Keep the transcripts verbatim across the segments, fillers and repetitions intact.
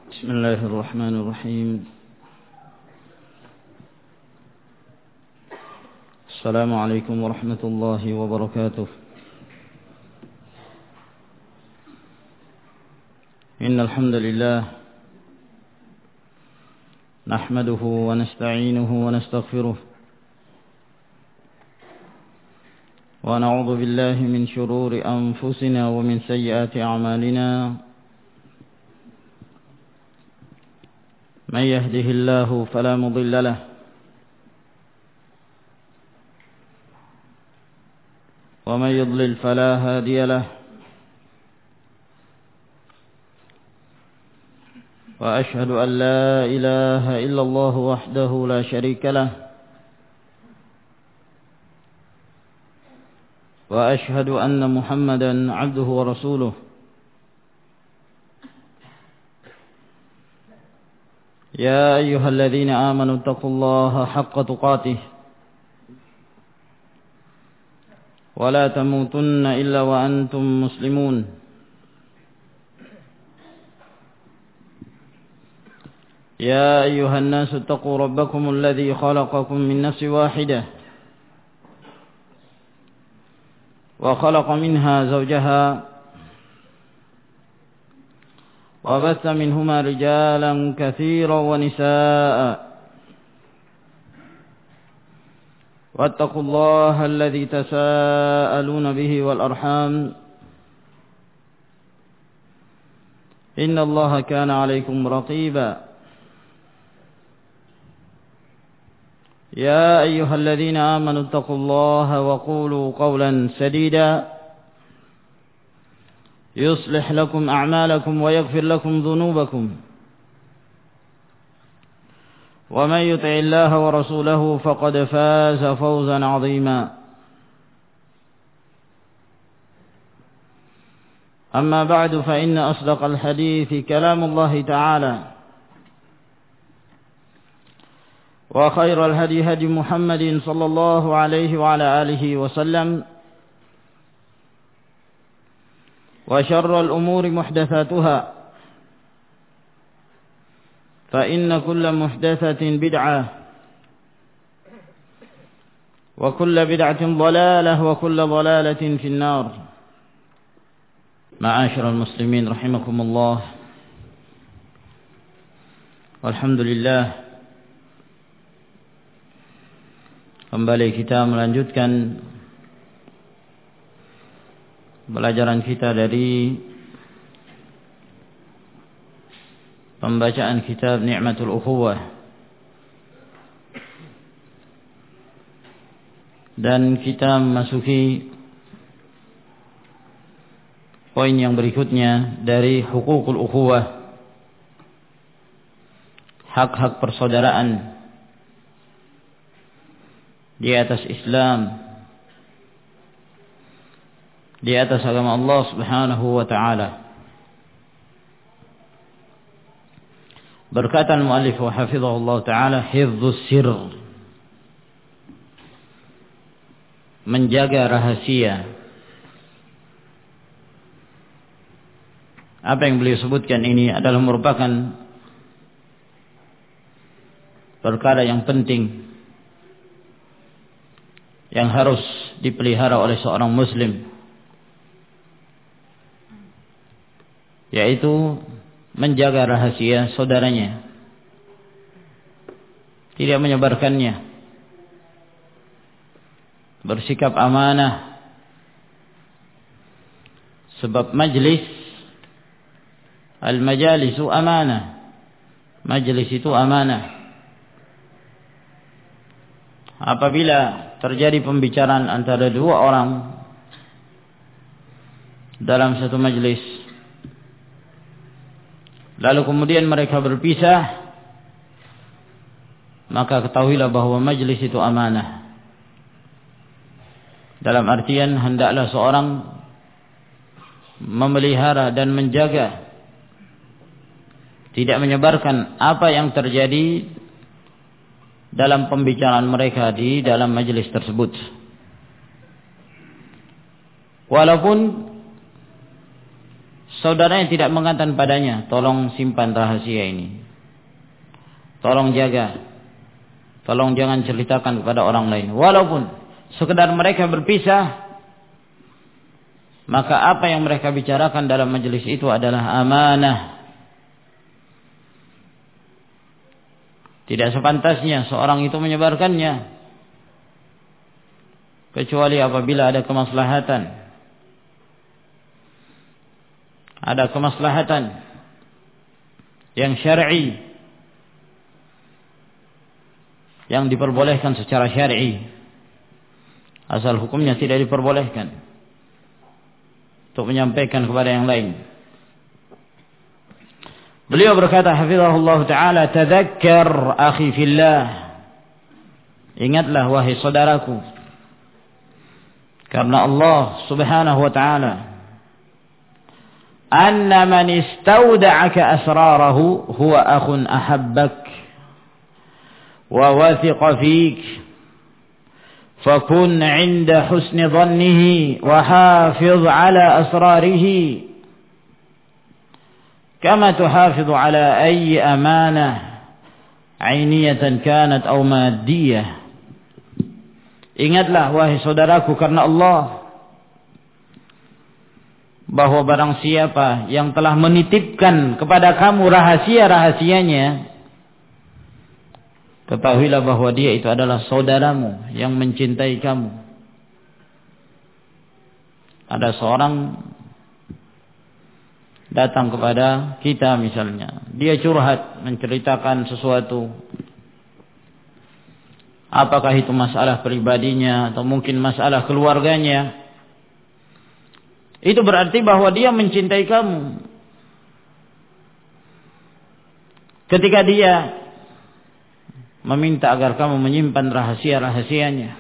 بسم الله الرحمن الرحيم. السلام عليكم ورحمة الله وبركاته. إن الحمد لله نحمده ونستعينه ونستغفره ونعوذ بالله من شرور أنفسنا ومن سيئات أعمالنا. من يهده الله فلا مضل له ومن يضلل فلا هادي له. وأشهد أن لا إله إلا الله وحده لا شريك له وأشهد أن محمدا عبده ورسوله. يا أيها الذين آمنوا اتقوا الله حق تقاته ولا تموتن إلا وأنتم مسلمون. يا أيها الناس اتقوا ربكم الذي خلقكم من نفس واحدة وخلق منها زوجها وبث منهما رجالا كثيرا ونساء. واتقوا الله الذي تساءلون به والأرحام إن الله كان عليكم رقيبا. يا أيها الذين آمنوا اتقوا الله وقولوا قولا سديدا يصلح لكم أعمالكم ويغفر لكم ذنوبكم. ومن يطع الله ورسوله فقد فاز فوزا عظيما. أما بعد فإن أصدق الحديث كلام الله تعالى وخير الهدي هدي محمد صلى الله عليه وعلى آله وسلم وشر الأمور محدثاتها فإن كل محدثة بدعة وكل بدعة ضلالة وكل ضلالة في النار. معاشر المسلمين رحمكم الله. والحمد لله, kembali kita melanjutkan pelajaran kita dari pembacaan kitab Ni'matul Ukhuwah, dan kita memasuki poin yang berikutnya dari Hukukul Ukhuwah, hak-hak persaudaraan di atas Islam, di atas agama Allah Subhanahu wa ta'ala. Berkata al-muallif wa hafizahullah ta'ala, hifdzus sirr, menjaga rahasia. Apa yang beliau sebutkan ini adalah merupakan perkara yang penting yang harus dipelihara oleh seorang muslim, yaitu menjaga rahasia saudaranya, tidak menyebarkannya, bersikap amanah, sebab majlis al-majalisu amanah, majlis itu amanah. Apabila terjadi pembicaraan antara dua orang dalam satu majlis, lalu kemudian mereka berpisah, maka ketahuilah bahwa majlis itu amanah. Dalam artian hendaklah seorang memelihara dan menjaga, tidak menyebarkan apa yang terjadi dalam pembicaraan mereka di dalam majlis tersebut. Walaupun saudaranya tidak mengatakan padanya, tolong simpan rahasia ini, tolong jaga, tolong jangan ceritakan kepada orang lain, walaupun sekedar mereka berpisah, maka apa yang mereka bicarakan dalam majelis itu adalah amanah. Tidak sepantasnya seorang itu menyebarkannya, kecuali apabila ada kemaslahatan. Ada kemaslahatan yang syar'i, yang diperbolehkan secara syar'i. Asal hukumnya tidak diperbolehkan untuk menyampaikan kepada yang lain. Beliau berkata hafizahullah ta'ala, tadzakkar akhi fillah, ingatlah wahai saudaraku karena Allah subhanahu wa ta'ala, anna man istawda'aka asrarahu huwa akhun ahabbak wa wathiqa fik, fakun 'inda husni dhannihi wa hafiz 'ala asrarihi kama tuhafidhu ala ayyi amanah ainiyatan kanat aw maddiyah. Ingatlah wahai saudaraku karena Allah, bahwa barang siapa yang telah menitipkan kepada kamu rahasia-rahasianya, ketahuilah bahwa dia itu adalah saudaramu yang mencintai kamu. Ada seorang datang kepada kita misalnya, dia curhat, menceritakan sesuatu, apakah itu masalah pribadinya atau mungkin masalah keluarganya, itu berarti bahwa dia mencintai kamu. Ketika dia meminta agar kamu menyimpan rahasia-rahasianya,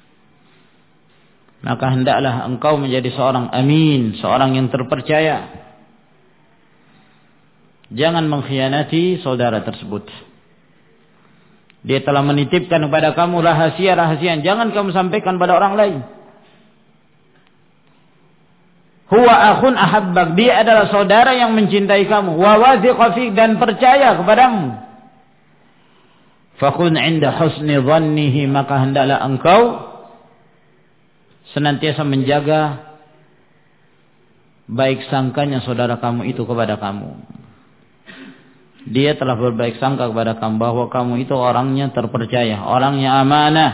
maka hendaklah engkau menjadi seorang amin, seorang yang terpercaya. Jangan mengkhianati saudara tersebut. Dia telah menitipkan kepada kamu rahasia-rahasia, jangan kamu sampaikan pada orang lain. Huwa akhun ahabbak, dia adalah saudara yang mencintai kamu. Wa wathiqa fik, dan percaya kepadamu. Fakun 'inda husni dhannihi, maka hendaklah engkau senantiasa menjaga baik sangkanya saudara kamu itu kepada kamu. Dia telah berbaik sangka kepada kamu bahwa kamu itu orangnya terpercaya, orangnya amanah.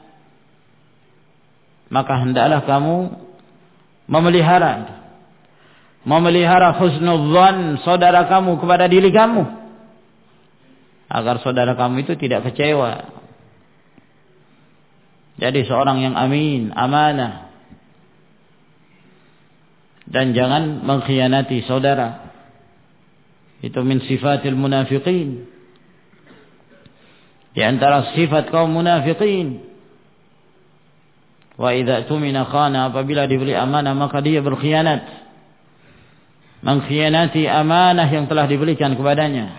Maka hendaklah kamu memelihara memelihara husnudzan saudara kamu kepada diri kamu, agar saudara kamu itu tidak kecewa. Jadi seorang yang amin, amanah, dan jangan mengkhianati saudara. Itu min sifatil munafiqin, di antara sifat kaum munafiqin. Wa idza tumina khana, apabila diberi amanah maka dia berkhianat, mengkhianati amanah yang telah diberikan kepadanya.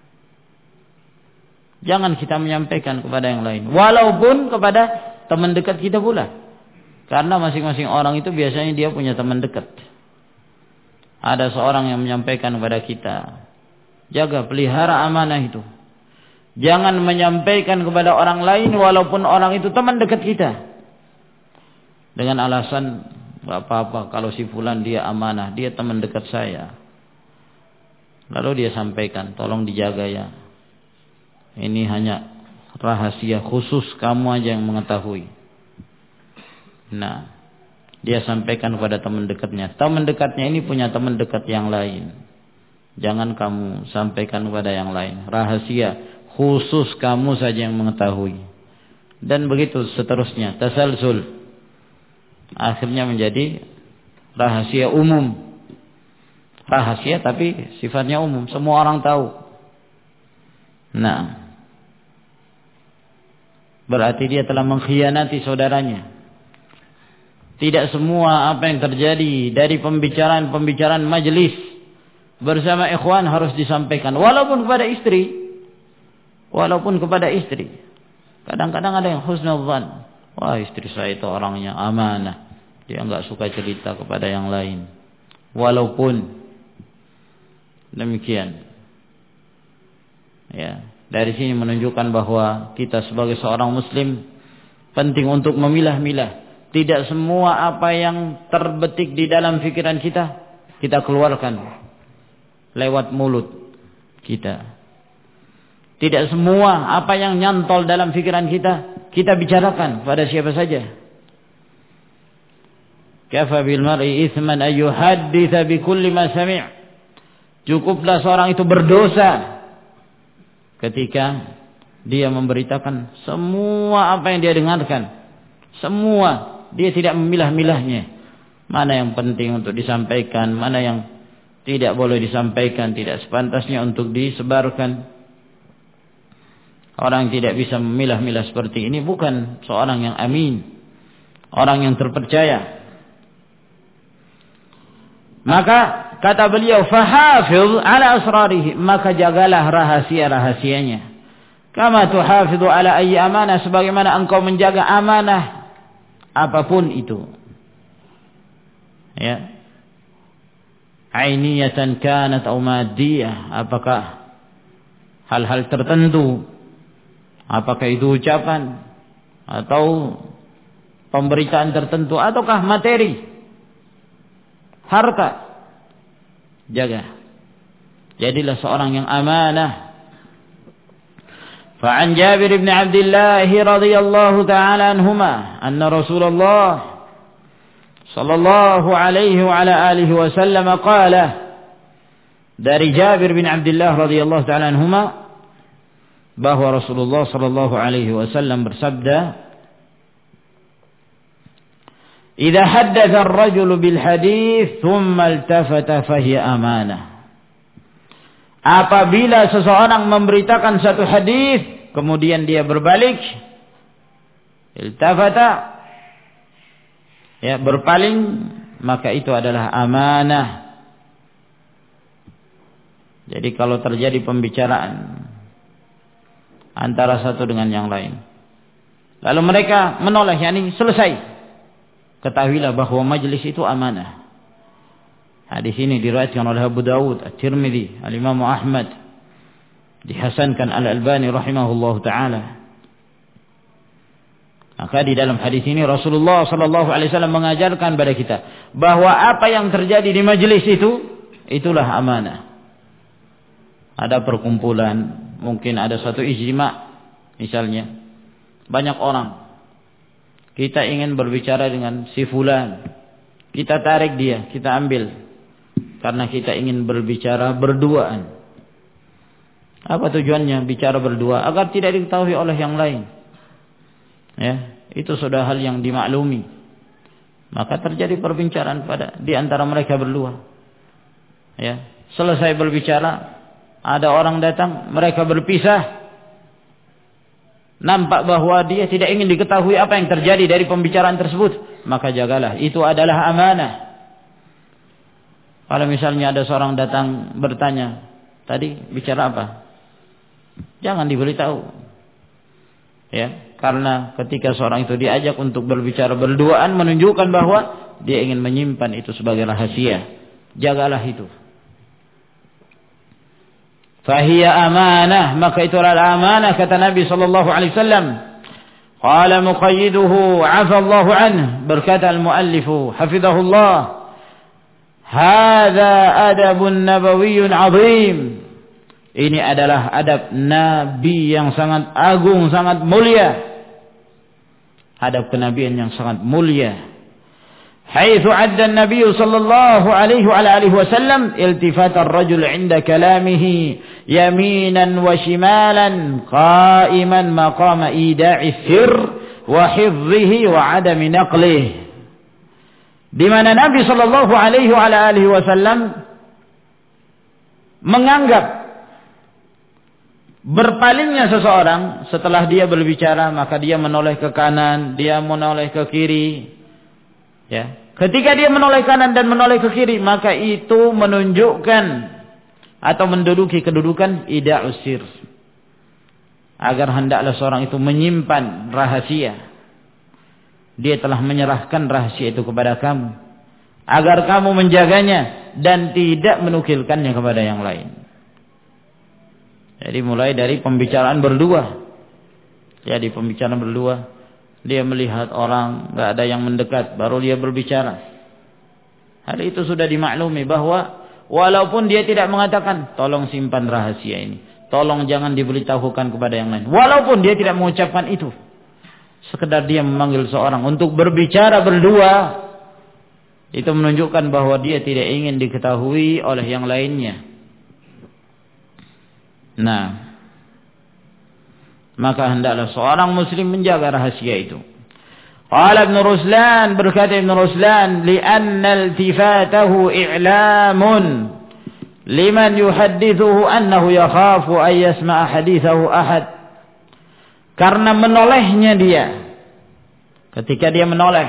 Jangan kita menyampaikan kepada yang lain, walaupun kepada teman dekat kita pula, karena masing-masing orang itu biasanya dia punya teman dekat. Ada seorang yang menyampaikan kepada kita, jaga, pelihara amanah itu. Jangan menyampaikan kepada orang lain walaupun orang itu teman dekat kita, dengan alasan gak apa-apa kalau si fulan dia amanah, dia teman dekat saya. Lalu dia sampaikan, tolong dijaga ya, ini hanya rahasia khusus, kamu aja yang mengetahui. Nah, dia sampaikan kepada teman dekatnya. Teman dekatnya ini punya teman dekat yang lain. Jangan kamu sampaikan kepada yang lain. Rahasia khusus kamu saja yang mengetahui. Dan begitu seterusnya, tasalsul. Akhirnya menjadi rahasia umum. Rahasia tapi sifatnya umum, semua orang tahu. Nah, berarti dia telah mengkhianati saudaranya. Tidak semua apa yang terjadi dari pembicaraan-pembicaraan majelis bersama ikhwan harus disampaikan, walaupun kepada istri. Walaupun kepada istri. Kadang-kadang ada yang husnudzan, wah istri saya itu orangnya amanah, dia enggak suka cerita kepada yang lain. Walaupun Demikian. Ya, dari sini menunjukkan bahwa kita sebagai seorang muslim penting untuk memilah-milah. Tidak semua apa yang terbetik di dalam pikiran kita kita keluarkan lewat mulut kita. Tidak semua apa yang nyantol dalam pikiran kita kita bicarakan pada siapa saja. Kafa bil mar'i itsman ay yuhadditsa bi kulli ma sami'. Cukuplah seorang itu berdosa ketika dia memberitakan semua apa yang dia dengarkan. Semua, dia tidak memilah-milahnya. Mana yang penting untuk disampaikan, mana yang tidak boleh disampaikan, tidak sepantasnya untuk disebarkan. Orang yang tidak bisa memilah-milah seperti ini bukan seorang yang amin, orang yang terpercaya. Maka kata beliau, fahafiz ala asrarihi, maka jagalah rahasia-rahasianya. Kama tuhafidhu ala ayyi amanah, sebagaimana engkau menjaga amanah apapun itu. Ya. Ainiyatan kanat aw maddiyah, apakah hal-hal tertentu, apakah itu ucapan atau pemberitaan tertentu ataukah materi, harta. Jaga. Jadilah seorang yang amanah. Fa'an Jabir bin Abdullah radhiyallahu ta'ala anhuma anna Rasulullah sallallahu alaihi wa ala alihi wasallam qala, dari Jabir bin Abdullah radhiyallahu ta'ala anhuma bahwa Rasulullah sallallahu alaihi wasallam bersabda, "Idza haddatha ar-rajulu bil hadits thumma iltafata fahiya amanah." Apabila seseorang memberitakan satu hadis kemudian dia berbalik, iltafata, ya, berpaling, maka itu adalah amanah. Jadi kalau terjadi pembicaraan antara satu dengan yang lain, lalu mereka menoleh, yakni selesai, ketahuilah bahwa majelis itu amanah. Hadis ini diriwayatkan oleh Abu Dawud, At-Tirmidzi, Al-Imam Ahmad, dihasankan Al-Albani rahimahullahu taala. Maka di dalam hadis ini Rasulullah sallallahu alaihi wasallam mengajarkan pada kita bahwa apa yang terjadi di majelis itu itulah amanah. Ada perkumpulan, mungkin ada satu ijtima, misalnya banyak orang, kita ingin berbicara dengan si fulan, kita tarik dia, kita ambil, karena kita ingin berbicara berduaan. Apa tujuannya bicara berdua? Agar tidak diketahui oleh yang lain. Ya, itu sudah hal yang dimaklumi. Maka terjadi perbincangan pada di antara mereka berdua. Ya, selesai berbicara, ada orang datang, mereka berpisah. Nampak bahwa dia tidak ingin diketahui apa yang terjadi dari pembicaraan tersebut, maka jagalah, itu adalah amanah. Kalau misalnya ada seorang datang bertanya, tadi bicara apa? Jangan diberitahu. Ya, karena ketika seorang itu diajak untuk berbicara berduaan menunjukkan bahwa dia ingin menyimpan itu sebagai rahasia. Jagalah itu. Fahiya amanah, maka itu adalah amanah, kata Nabi sallallahu alaihi wasallam. Qala muqayyiduhu 'afa Allahu anhu, berkata al-muallifu hafizahullah, hadza adabun nabawiyyun 'azim. Ini adalah adab nabi yang sangat agung, sangat mulia. Adab kenabian yang sangat mulia. Haitsu 'adda an-nabiy sallallahu alaihi wa alihi wasallam iltifat ar-rajul 'inda kalamihi yaminan wa shimalan qa'iman maqama ida'i sirr wa hifdhihi wa 'adami naqlihi. Di mana Nabi sallallahu alaihi wa alihi wasallam menganggap berpalingnya seseorang setelah dia berbicara, maka dia menoleh ke kanan, dia menoleh ke kiri. Ya, ketika dia menoleh kanan dan menoleh ke kiri, maka itu menunjukkan atau menduduki kedudukan ida'us sir. Agar hendaklah seorang itu menyimpan rahasia. Dia telah menyerahkan rahasia itu kepada kamu, agar kamu menjaganya, dan tidak menukilkannya kepada yang lain. Jadi mulai dari pembicaraan berdua. Jadi pembicaraan berdua, dia melihat orang enggak ada yang mendekat, baru dia berbicara. Hal itu sudah dimaklumi bahwa walaupun dia tidak mengatakan tolong simpan rahasia ini, tolong jangan diberitahukan kepada yang lain. Walaupun dia tidak mengucapkan itu, sekedar dia memanggil seorang untuk berbicara berdua, itu menunjukkan bahwa dia tidak ingin diketahui oleh yang lainnya. Nah, maka hendaklah seorang muslim menjaga rahasia itu. Qala Ibn Ruslan, berkata Ibn Ruslan, li'anna iltifatahu i'lamun liman yuhaddithuhu annahu yakhafu an yasma'a hadithahu ahad. Karena menolehnya dia, ketika dia menoleh,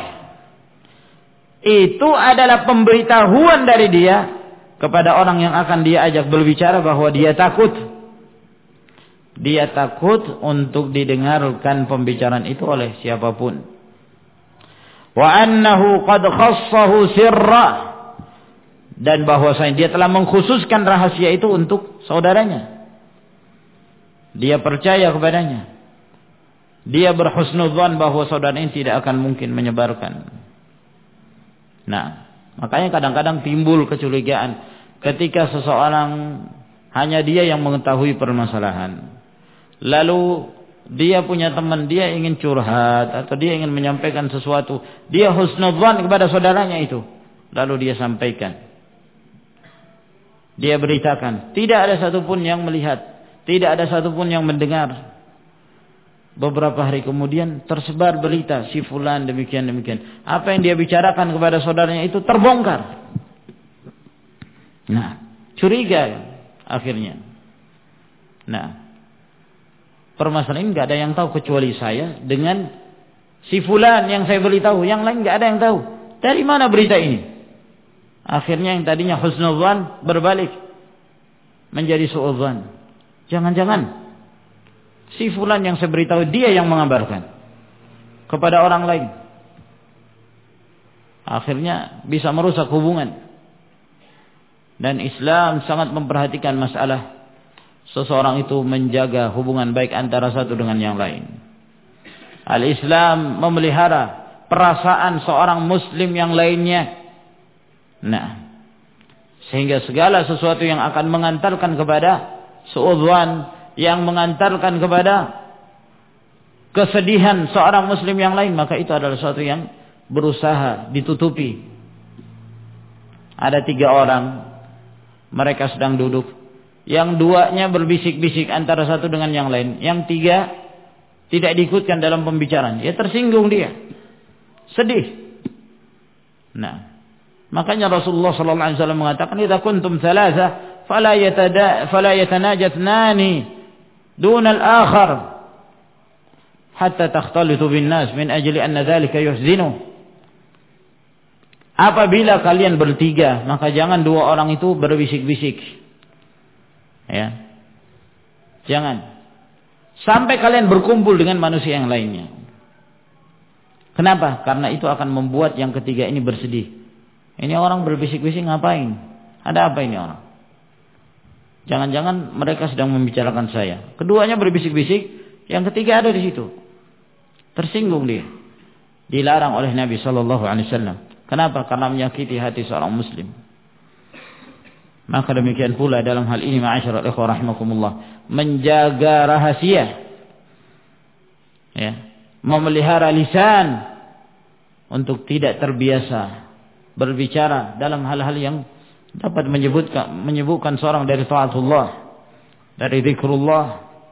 itu adalah pemberitahuan dari dia kepada orang yang akan dia ajak berbicara bahwa dia takut. Dia takut untuk didengarkan pembicaraan itu oleh siapapun. Wa annahu qad khassahu sirra, dan bahwasanya dia telah mengkhususkan rahasia itu untuk saudaranya. Dia percaya kepadanya. Dia berhusnudzan bahwa saudara ini tidak akan mungkin menyebarkan. Nah, makanya kadang-kadang timbul kecurigaan ketika seseorang hanya dia yang mengetahui permasalahan. Lalu dia punya teman, dia ingin curhat atau dia ingin menyampaikan sesuatu, dia husnudzan kepada saudaranya itu, lalu dia sampaikan, dia beritakan, tidak ada satupun yang melihat, tidak ada satupun yang mendengar. Beberapa hari kemudian tersebar berita si fulan demikian demikian, apa yang dia bicarakan kepada saudaranya itu terbongkar. Nah, curiga akhirnya. Nah, permasalahan ini nggak ada yang tahu kecuali saya dengan si fulan yang saya beritahu, yang lain nggak ada yang tahu. Dari mana berita ini? Akhirnya yang tadinya husnudzan berbalik menjadi suudzan. Jangan-jangan si fulan yang saya beritahu dia yang mengabarkan kepada orang lain. Akhirnya bisa merusak hubungan. Dan Islam sangat memperhatikan masalah seseorang itu menjaga hubungan baik antara satu dengan yang lain. Al-Islam memelihara perasaan seorang muslim yang lainnya. Nah, sehingga segala sesuatu yang akan mengantarkan kepada suudzan, yang mengantarkan kepada kesedihan seorang muslim yang lain, maka itu adalah sesuatu yang berusaha ditutupi. Ada tiga orang, mereka sedang duduk. Yang duanya berbisik-bisik antara satu dengan yang lain. Yang tiga tidak diikutkan dalam pembicaraan. Ya tersinggung dia. Sedih. Nah, makanya Rasulullah sallallahu alaihi wasallam mengatakan, "Idza kuntum thalatha fala yatada fala yatanajatnani dun al-akhar hatta takhtalitu bin nas min ajli anna dhalika yuhzinu." Apabila kalian bertiga, maka jangan dua orang itu berbisik-bisik. Ya, jangan sampai kalian berkumpul dengan manusia yang lainnya. Kenapa? Karena itu akan membuat yang ketiga ini bersedih. Ini orang berbisik-bisik ngapain? Ada apa ini orang? Jangan-jangan mereka sedang membicarakan saya. Keduanya berbisik-bisik, yang ketiga ada di situ. Tersinggung dia. Dilarang oleh Nabi Shallallahu Alaihi Wasallam. Kenapa? Karena menyakiti hati seorang Muslim. Maka demikian pula dalam hal ini, ma'asyiral ikhwah rahimakumullah, menjaga rahasia, ya, memelihara lisan untuk tidak terbiasa berbicara dalam hal-hal yang dapat menyebutkan menyebutkan seorang dari taatullah, dari zikrullah.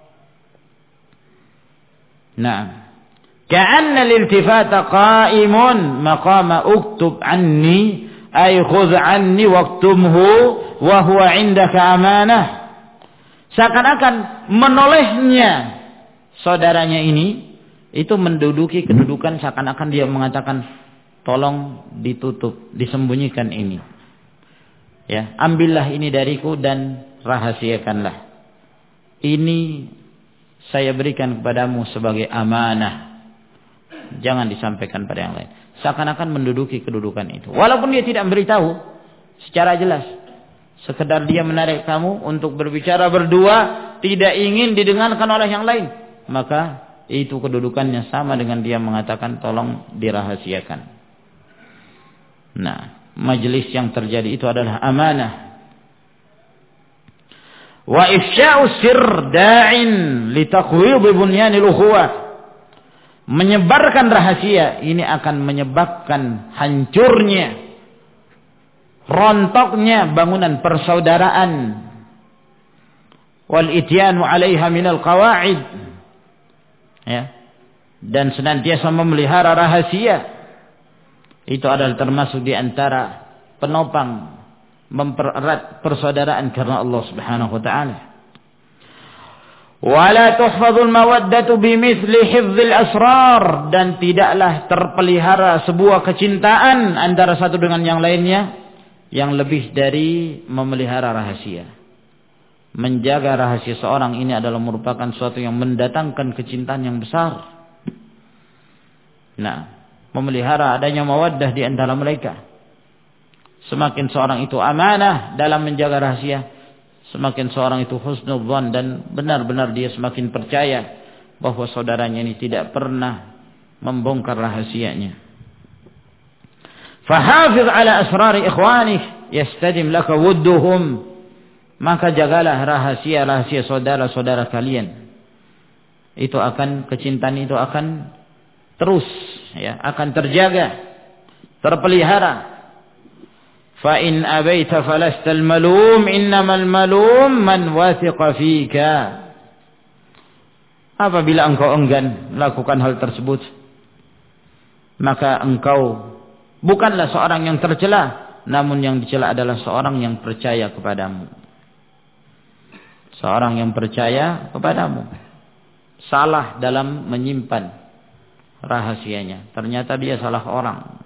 Nah, ka'anna al-iltifata qa'imun maqama uktub anni ay khudh anni waktumhu wa huwa indaka amanah. Seakan-akan menolehnya saudaranya ini itu menduduki kedudukan seakan-akan dia mengatakan, tolong ditutup, disembunyikan ini. Ya, ambillah ini dariku dan rahasiakanlah. Ini saya berikan kepadamu sebagai amanah. Jangan disampaikan pada yang lain. Seakan-akan menduduki kedudukan itu. Walaupun dia tidak memberitahu, secara jelas. Sekedar dia menarik kamu untuk berbicara berdua, tidak ingin didengarkan oleh yang lain, maka itu kedudukannya sama dengan dia mengatakan tolong dirahasiakan. Nah, majelis yang terjadi itu adalah amanah. Wa ifsya'u sirr da'in li taqwid bunyanil ukhuwah. Menyebarkan rahasia ini akan menyebabkan hancurnya, rontoknya bangunan persaudaraan. Wal ityanu 'alaiha minal qawa'id. Ya. Dan senantiasa memelihara rahasia itu adalah termasuk di antara penopang mempererat persaudaraan karena Allah Subhanahu wa taala. Wala tuhfazul mawaddatu bimithli hifdzil asrar, dan tidaklah terpelihara sebuah kecintaan antara satu dengan yang lainnya yang lebih dari memelihara rahasia. Menjaga rahasia seorang ini adalah merupakan suatu yang mendatangkan kecintaan yang besar. Nah, memelihara adanya mawaddah di antara mereka. Semakin seorang itu amanah dalam menjaga rahasia, semakin seorang itu husnudzan dan benar-benar dia semakin percaya bahwa saudaranya ini tidak pernah membongkar rahasianya. Fahafiz ala asrari ikhwanik yastadim laka wudduhum. Maka jagalah rahasia-rahasia saudara-saudara kalian. Itu akan, kecintaan itu akan terus, ya, akan terjaga, terpelihara. Fa in abaita falastal malum, innamal malum man wathiqa fika. Apabila engkau enggan melakukan hal tersebut, maka engkau bukanlah seorang yang tercela, namun yang dicela adalah seorang yang percaya kepadamu. Seorang yang percaya kepadamu salah dalam menyimpan rahasianya, ternyata dia salah orang.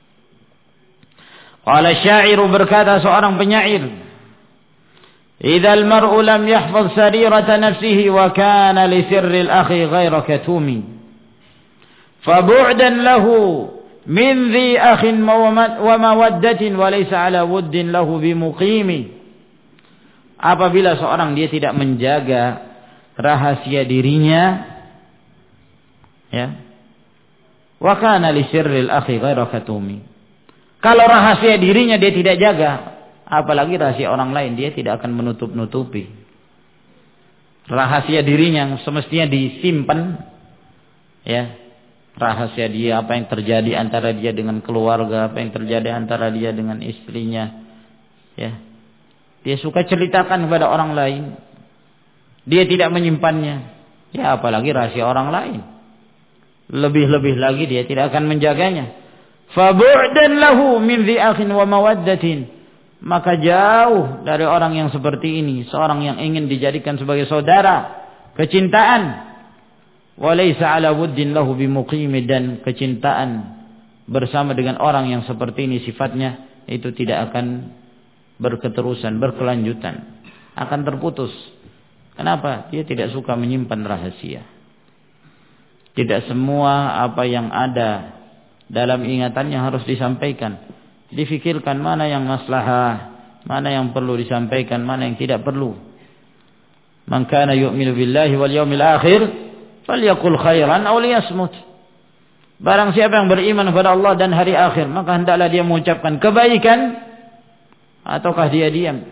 Qala syairu, berkata seorang penyair, "Idzal mar'u lam yahfaz sarirata nafsihi wa kana li sirril akhi ghayra katumi, fa bu'dan lahu min dhi akhin wa mawaddatin wa laysa ala wuddin lahu bimuqimi." Apabila seorang dia tidak menjaga rahasia dirinya, ya, wa kana li sirril akhi ghayra katumi. Kalau rahasia dirinya dia tidak jaga, apalagi rahasia orang lain, dia tidak akan menutup-nutupi. Rahasia dirinya yang semestinya disimpan, ya, rahasia dia, apa yang terjadi antara dia dengan keluarga, apa yang terjadi antara dia dengan istrinya, ya, dia suka ceritakan kepada orang lain, dia tidak menyimpannya, ya, apalagi rahasia orang lain. Lebih-lebih lagi dia tidak akan menjaganya. Fabu'dan lahu min dhi akhin wa mawaddatin. Maka jauh dari orang yang seperti ini, seorang yang ingin dijadikan sebagai saudara, kecintaan. Wa laysa ala wuddin lahu bimuqimi, dan kecintaan bersama dengan orang yang seperti ini sifatnya itu tidak akan berketerusan, berkelanjutan, akan terputus. Kenapa? Dia tidak suka menyimpan rahasia. Tidak semua apa yang ada dalam ingatannya harus disampaikan. Difikirkan mana yang maslahah, mana yang perlu disampaikan, mana yang tidak perlu. Man kana yu'minu billahi wal yawmil akhir falyaqul khairan aw liyasmut. Barang siapa yang beriman kepada Allah dan hari akhir, maka hendaklah dia mengucapkan kebaikan ataukah dia diam.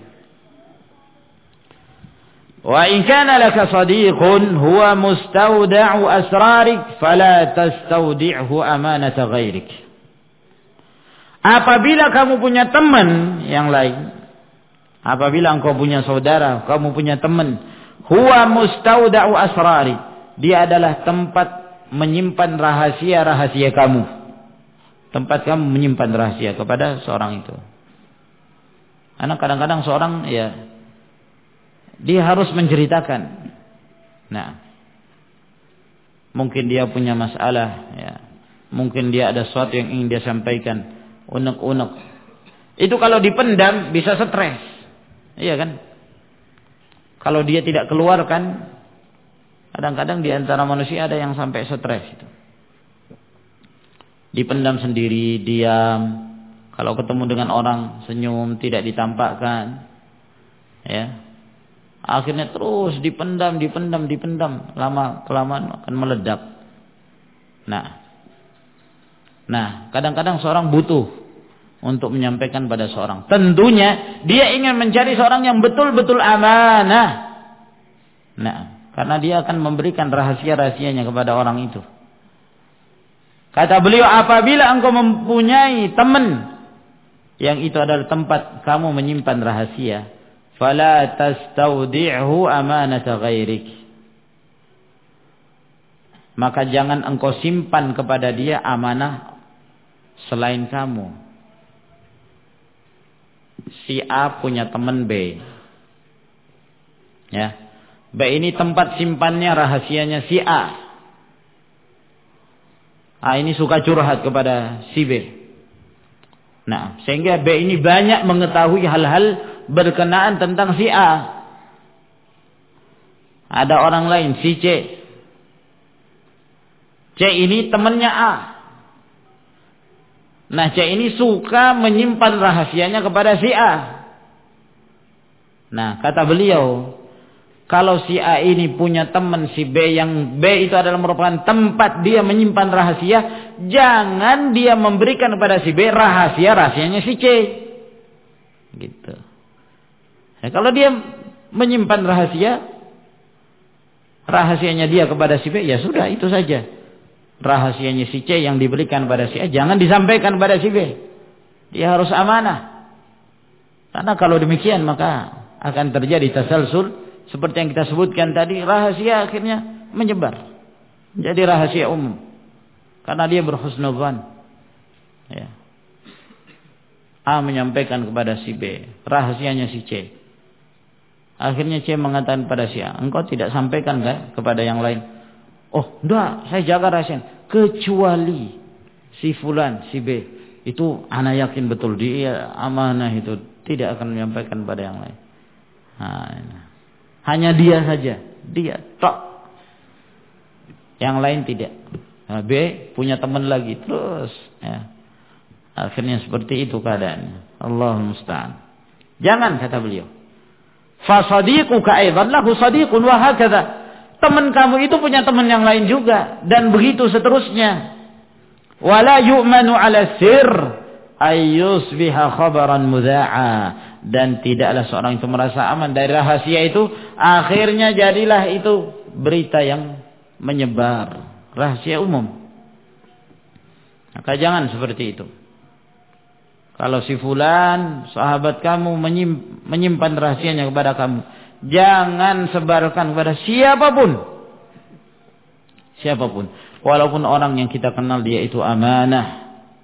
Wa in kana laka sadiqun huwa mustawda'u asrarik fala tastawdi'hu amanata ghairik. Apabila kamu punya teman yang lain, apabila engkau punya saudara, kamu punya teman, huwa mustawda'u asrarik, dia adalah tempat menyimpan rahasia-rahasia kamu. Tempat kamu menyimpan rahasia kepada seorang itu. Karena kadang-kadang seorang, ya, dia harus menceritakan. Nah, mungkin dia punya masalah, ya, mungkin dia ada sesuatu yang ingin dia sampaikan, unek-unek. Itu kalau dipendam bisa stres, iya kan? Kalau dia tidak keluarkan, kadang-kadang di antara manusia ada yang sampai stres itu. Dipendam sendiri, diam, Kalau ketemu dengan orang senyum tidak ditampakkan, ya. Akhirnya terus dipendam, dipendam, dipendam, lama kelamaan akan meledak. Nah, nah kadang-kadang seorang butuh untuk menyampaikan pada seorang. Tentunya dia ingin mencari seorang yang betul-betul amanah. Nah, karena dia akan memberikan rahasia-rahasianya kepada orang itu. Kata beliau, apabila engkau mempunyai teman yang itu adalah tempat kamu menyimpan rahasia, fala tastaudi'hu amanata ghairik, maka jangan engkau simpan kepada dia amanah selain kamu. Si A punya teman B, ya, B ini tempat simpannya rahasianya si A. A ini suka curhat kepada si B. Nah, sehingga B ini banyak mengetahui hal-hal berkenaan tentang si A. Ada orang lain, si C. C ini temannya A. Nah, C ini suka menyimpan rahasianya kepada si A. Nah, kata beliau, kalau si A ini punya teman si B, yang B itu adalah merupakan tempat dia menyimpan rahasia, jangan dia memberikan kepada si B rahasia-rahasianya si C. Gitu. Nah, kalau dia menyimpan rahasia, rahasianya dia kepada si B, ya sudah, itu saja. Rahasianya si C yang diberikan pada si A, jangan disampaikan pada si B. Dia harus amanah. Karena kalau demikian maka akan terjadi tasalsul. Seperti yang kita sebutkan tadi, rahasia akhirnya menyebar. Menjadi rahasia umum. Karena dia berhusnudzan. Ya. A menyampaikan kepada si B, rahasianya si C. Akhirnya C mengatakan pada si A, engkau tidak sampaikan kan kepada yang lain? Oh, enggak, saya jaga rahasia. Kecuali si fulan, si B. Itu ana yakin betul dia amanah itu, tidak akan menyampaikan pada yang lain. Nah, hanya dia saja, dia tok. Yang lain tidak. Nah, B punya teman lagi terus. Ya. Akhirnya seperti itu keadaannya. Allahul musta'an. Jangan, kata beliau. Fa sadiquka aidan lahu sadiqun wa hakadha. Teman kamu itu punya teman yang lain juga, dan begitu seterusnya. Wala yu'manu ala sir ayyusbiha khabaran mudha'a. Dan tidaklah seorang itu merasa aman dari rahasia itu, akhirnya jadilah itu berita yang menyebar, rahasia umum. Maka jangan seperti itu. Kalau si fulan, sahabat kamu menyimpan rahasianya kepada kamu, jangan sebarkan kepada siapapun. Siapapun. Walaupun orang yang kita kenal dia itu amanah.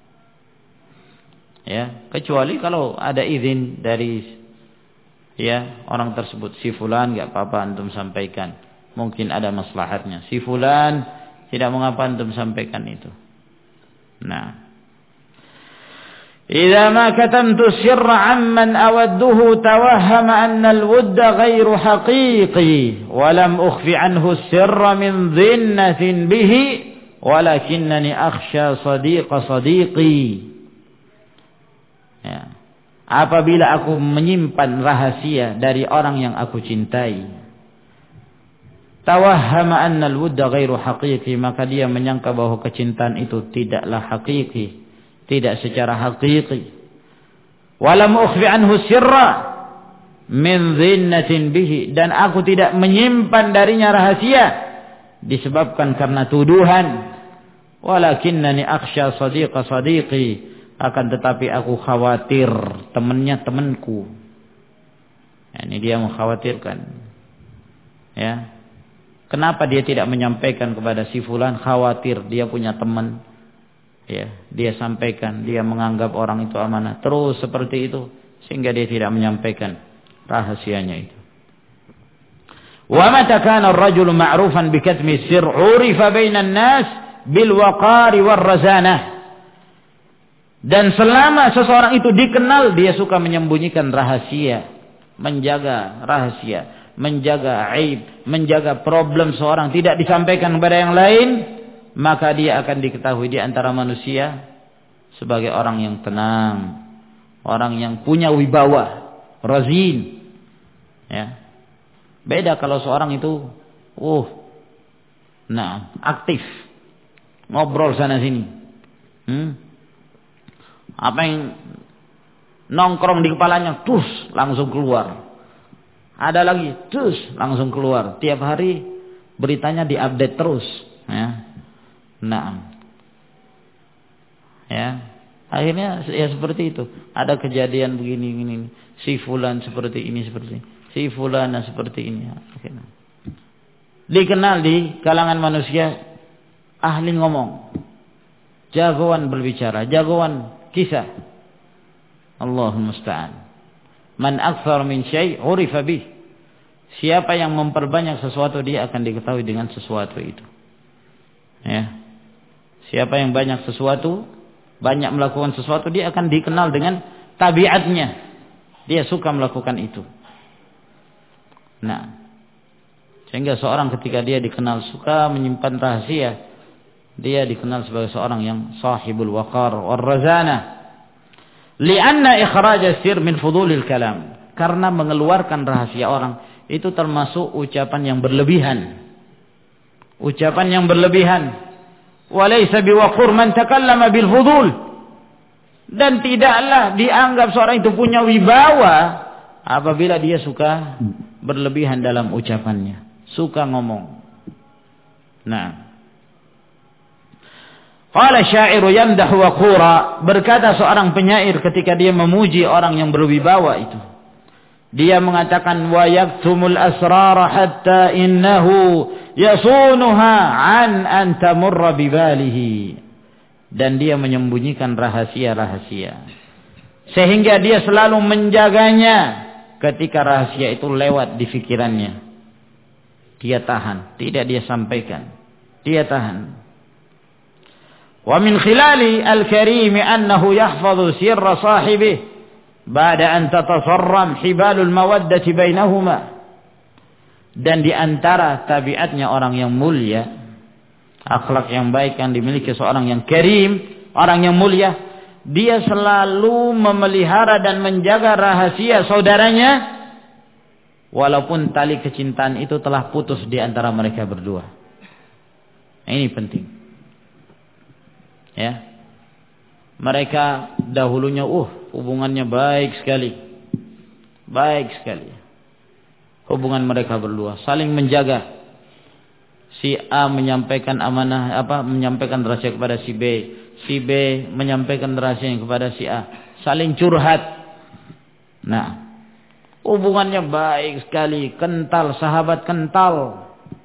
Ya, kecuali kalau ada izin dari ya orang tersebut, si fulan enggak apa-apa antum sampaikan, mungkin ada maslahatnya. Si fulan tidak mengapa antum sampaikan itu. Nah, idza ma katamtu sirra amman awadduhu tawahhama anna al-wudda ghairu haqiqi wa lam ukhfi anhu sirra min dhinnatin bihi walakinnani akhsha sadiqa sadiqi. Ya. Apabila aku menyimpan rahasia dari orang yang aku cintai, tawahhama anna al-wudda ghairu haqiqi, maka dia menyangka bahwa kecintaan itu tidaklah hakiki, tidak secara hakiki. Walam ukhfi anhu sirra min dhinnatin bihi, dan aku tidak menyimpan darinya rahasia disebabkan karena tuduhan. Walakinnani akhsha sadiqa sadiqi, akan tetapi aku khawatir temannya temanku. Ya, ini dia mengkhawatirkan. Ya. Kenapa dia tidak menyampaikan kepada si fulan? Khawatir dia punya teman. Ya, dia sampaikan, dia menganggap orang itu amanah. Terus seperti itu sehingga dia tidak menyampaikan rahasianya itu. Wa mata kana ar-rajulu ma'rufan bi katmi sir 'urifa bainan nas bil waqari war razanah. Dan selama seseorang itu dikenal, dia suka menyembunyikan rahasia, menjaga rahasia, menjaga aib, menjaga problem seorang, tidak disampaikan kepada yang lain, maka dia akan diketahui di antara manusia sebagai orang yang tenang, orang yang punya wibawa, razin. Ya. Beda kalau seorang itu uh nah, aktif. Ngobrol sana sini. Hmm? Apa yang nongkrong di kepalanya, terus langsung keluar. Ada lagi, terus langsung keluar. Tiap hari beritanya diupdate terus. Ya. Nah, ya, akhirnya ya seperti itu. Ada kejadian begini, begini, si fulan seperti ini, seperti ini. Si fulana seperti ini. Akhirnya dikenal di kalangan manusia ahli ngomong, jagoan berbicara, jagoan kisah. Allahul musta'an. Man akthar min syai' urifa bih. Siapa yang memperbanyak sesuatu, dia akan diketahui dengan sesuatu itu. Ya. Siapa yang banyak sesuatu, banyak melakukan sesuatu, dia akan dikenal dengan tabiatnya. Dia suka melakukan itu. Nah, sehingga seorang ketika dia dikenal suka menyimpan rahasia, dia dikenal sebagai seorang yang sahibul waqar war razana. Lianna ikhraj as-sir min fudulil kalam. Karena mengeluarkan rahasia orang itu termasuk ucapan yang berlebihan. Ucapan yang berlebihan. Walaysa biwaqur man takallama bil fudul. Dan tidaklah dianggap seorang itu punya wibawa apabila dia suka berlebihan dalam ucapannya, suka ngomong. Nah, qala syairu yamdahu waqura, berkata seorang penyair ketika dia memuji orang yang berwibawa itu. Dia mengatakan wa yaktumul asrara hatta innahu yasunuha an an tamurra bibalihi. Dan dia menyembunyikan rahasia-rahasia sehingga dia selalu menjaganya ketika rahasia itu lewat di pikirannya. Dia tahan, tidak dia sampaikan. Dia tahan. Wa min khilali al-karim annahu yahfazu sirra sahibih ba'da an tatasarram hibalul mawaddati bainahuma. Dan di antara tabiatnya orang yang mulia, akhlak yang baik yang dimiliki seorang yang karim, orang yang mulia, dia selalu memelihara dan menjaga rahasia saudaranya walaupun tali kecintaan itu telah putus di antara mereka berdua. Ini penting. Ya. Mereka dahulunya uh hubungannya baik sekali. Baik sekali. Hubungan mereka berdua saling menjaga. Si A menyampaikan amanah apa menyampaikan rahasia kepada si B, si B menyampaikan rahasianya kepada si A, saling curhat. Nah, hubungannya baik sekali, kental, sahabat kental.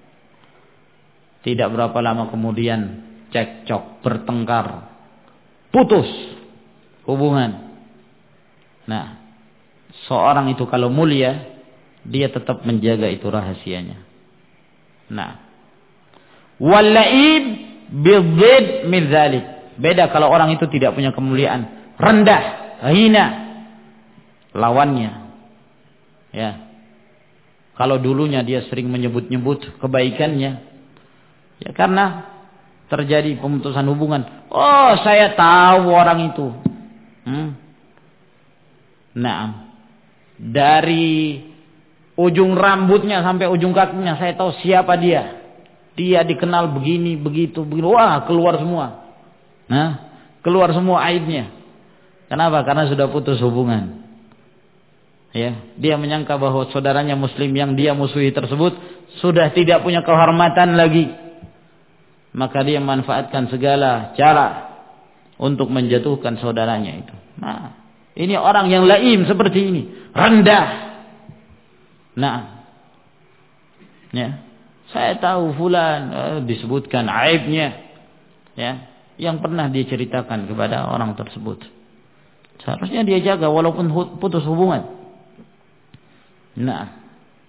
Tidak berapa lama kemudian cekcok, bertengkar, putus hubungan. Nah, seorang itu kalau mulia, dia tetap menjaga itu rahasianya. Nah, wal-la'ib bidzid min dzalik. Beda kalau orang itu tidak punya kemuliaan, rendah, hina lawannya. Ya. Kalau dulunya dia sering menyebut-nyebut kebaikannya, ya karena terjadi pemutusan hubungan. Oh, saya tahu orang itu. Hmm. Nah, dari ujung rambutnya sampai ujung kakinya saya tahu siapa dia. Dia dikenal begini, begitu, begini. Wah, keluar semua. Nah, keluar semua aibnya. Kenapa? Karena sudah putus hubungan. Ya, dia menyangka bahwa saudaranya muslim yang dia musuhi tersebut sudah tidak punya kehormatan lagi. Maka dia memanfaatkan segala cara untuk menjatuhkan saudaranya itu. Nah, ini orang yang laim seperti ini, rendah. Nah, ya. Saya tahu fulan eh, disebutkan aibnya, ya, yang pernah dia ceritakan kepada orang tersebut. Seharusnya dia jaga walaupun putus hubungan. Nah,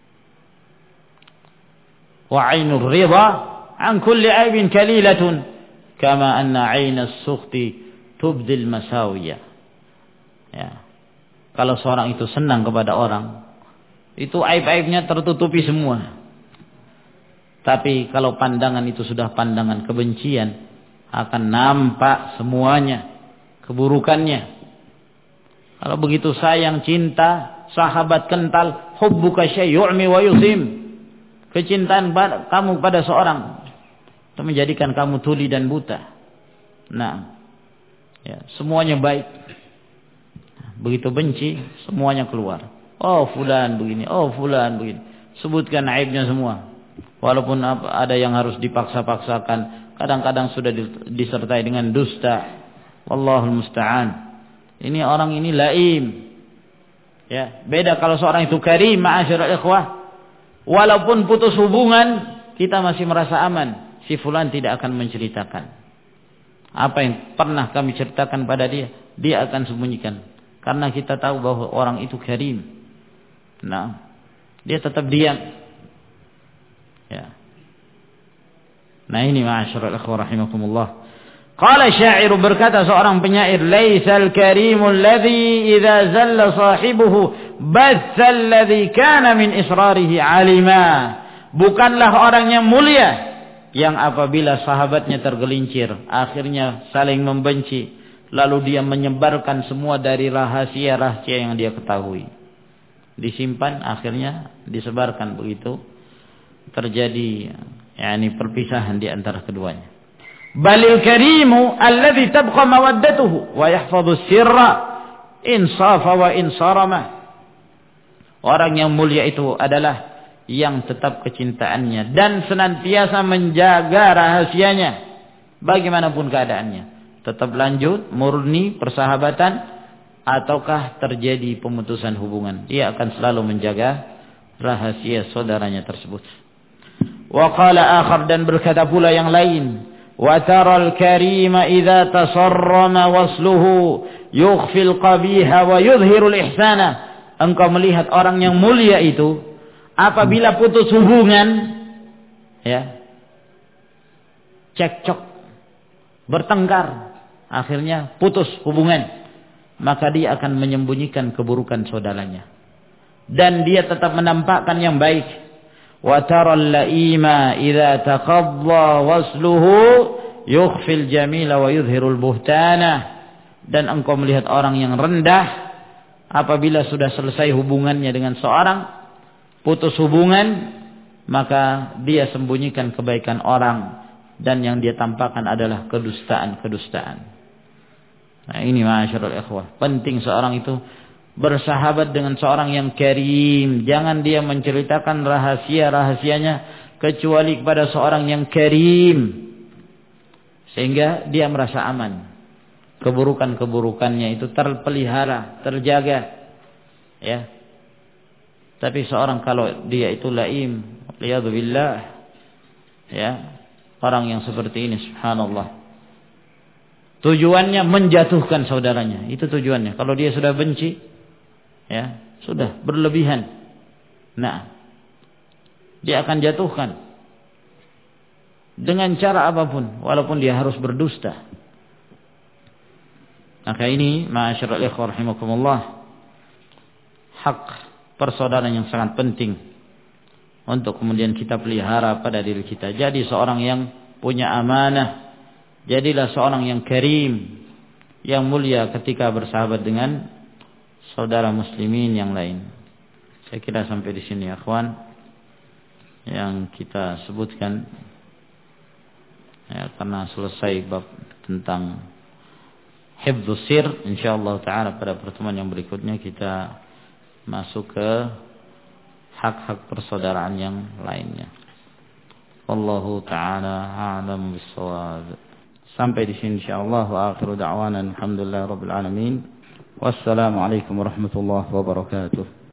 wa 'ainur ridha an kulli aibin kalilatun kama anna 'ainas sukhti tubdil masawiya. Ya. Kalau seorang itu senang kepada orang, itu aib-aibnya tertutupi semua. Tapi kalau pandangan itu sudah pandangan kebencian, akan nampak semuanya. keburukannya. Kalau begitu sayang, cinta, sahabat kental, hubbuka syai'u'mi wa yusim. Kecintaan kamu pada seorang itu menjadikan kamu tuli dan buta. Nah, ya, semuanya baik. Begitu benci, semuanya keluar. Oh fulan begini, oh fulan begini. Sebutkan aibnya semua. Walaupun ada yang harus dipaksa-paksakan, kadang-kadang sudah disertai dengan dusta. Wallahul musta'an. Ini orang ini laim. Ya, beda kalau seorang itu karim, ma'asyiral ikhwah. Walaupun putus hubungan, kita masih merasa aman. Si fulan tidak akan menceritakan apa yang pernah kami ceritakan pada dia, dia akan sembunyikan. Karena kita tahu bahwa orang itu karim. Nah, dia tetap diam. Ya. Nah ini ma'asyiral ikhwah rahimakumullah. Qala syair, berkata seorang penyair, laisal karimul ladzi idza zalla sahibuhu batha alladhi kana min israrihi alima. Bukanlah orang yang mulia yang apabila sahabatnya tergelincir, akhirnya saling membenci, lalu dia menyebarkan semua dari rahasia-rahasia yang dia ketahui. Disimpan, akhirnya disebarkan, begitu terjadi yakni perpisahan di antara keduanya. Balil karimu alladhi tabqa mawaddatuhu wa yahfadhu sirra insafa wa insarama. Orang yang mulia itu adalah yang tetap kecintaannya dan senantiasa menjaga rahasianya bagaimanapun keadaannya. Tetap lanjut, murni persahabatan ataukah terjadi pemutusan hubungan, dia akan selalu menjaga rahasia saudaranya tersebut. Wa qala akhar, dan berkata pula yang lain, wa taral karima idza tasarrama wasluhu yukhfil qabiha wa yudhhirul ihsana. Engkau melihat orang yang mulia itu apabila putus hubungan, ya, cekcok, bertengkar, akhirnya putus hubungan, maka dia akan menyembunyikan keburukan saudaranya dan dia tetap menampakkan yang baik. Wa taral laima idza taqadda wasluhu yukhfil jamila wa yudhhirul buhtana. Dan engkau melihat orang yang rendah apabila sudah selesai hubungannya dengan seorang, putus hubungan, maka dia sembunyikan kebaikan orang dan yang dia tampakkan adalah kedustaan-kedustaan. Nah ini ma'asyiral ikhwah, penting seorang itu bersahabat dengan seorang yang karim. Jangan dia menceritakan rahasia-rahasianya kecuali kepada seorang yang karim, sehingga dia merasa aman. Keburukan-keburukannya itu terpelihara, terjaga. Ya. Tapi seorang kalau dia itu laim, liyadzubillah, ya, orang yang seperti ini, subhanallah, tujuannya menjatuhkan saudaranya. Itu tujuannya. Kalau dia sudah benci, ya, sudah berlebihan, nah, dia akan jatuhkan dengan cara apapun, walaupun dia harus berdusta. Maka ini ma'asyiral ikhwah rahimakumullah, hak persaudaraan yang sangat penting untuk kemudian kita pelihara pada diri kita. Jadi seorang yang punya amanah, jadilah seorang yang karim, yang mulia ketika bersahabat dengan saudara muslimin yang lain. Saya kira sampai di sini ya akhwan yang kita sebutkan, ya, karena selesai bab tentang hifdzus sir. Insyaallah taala pada pertemuan yang berikutnya kita masuk ke hak-hak persaudaraan yang lainnya. Wallahu taala a'lam bissawab. Sampai di sini insyaallah, wa akhiru da'wana alhamdulillahirabbil alamin. Wassalamu alaikum warahmatullahi wabarakatuh.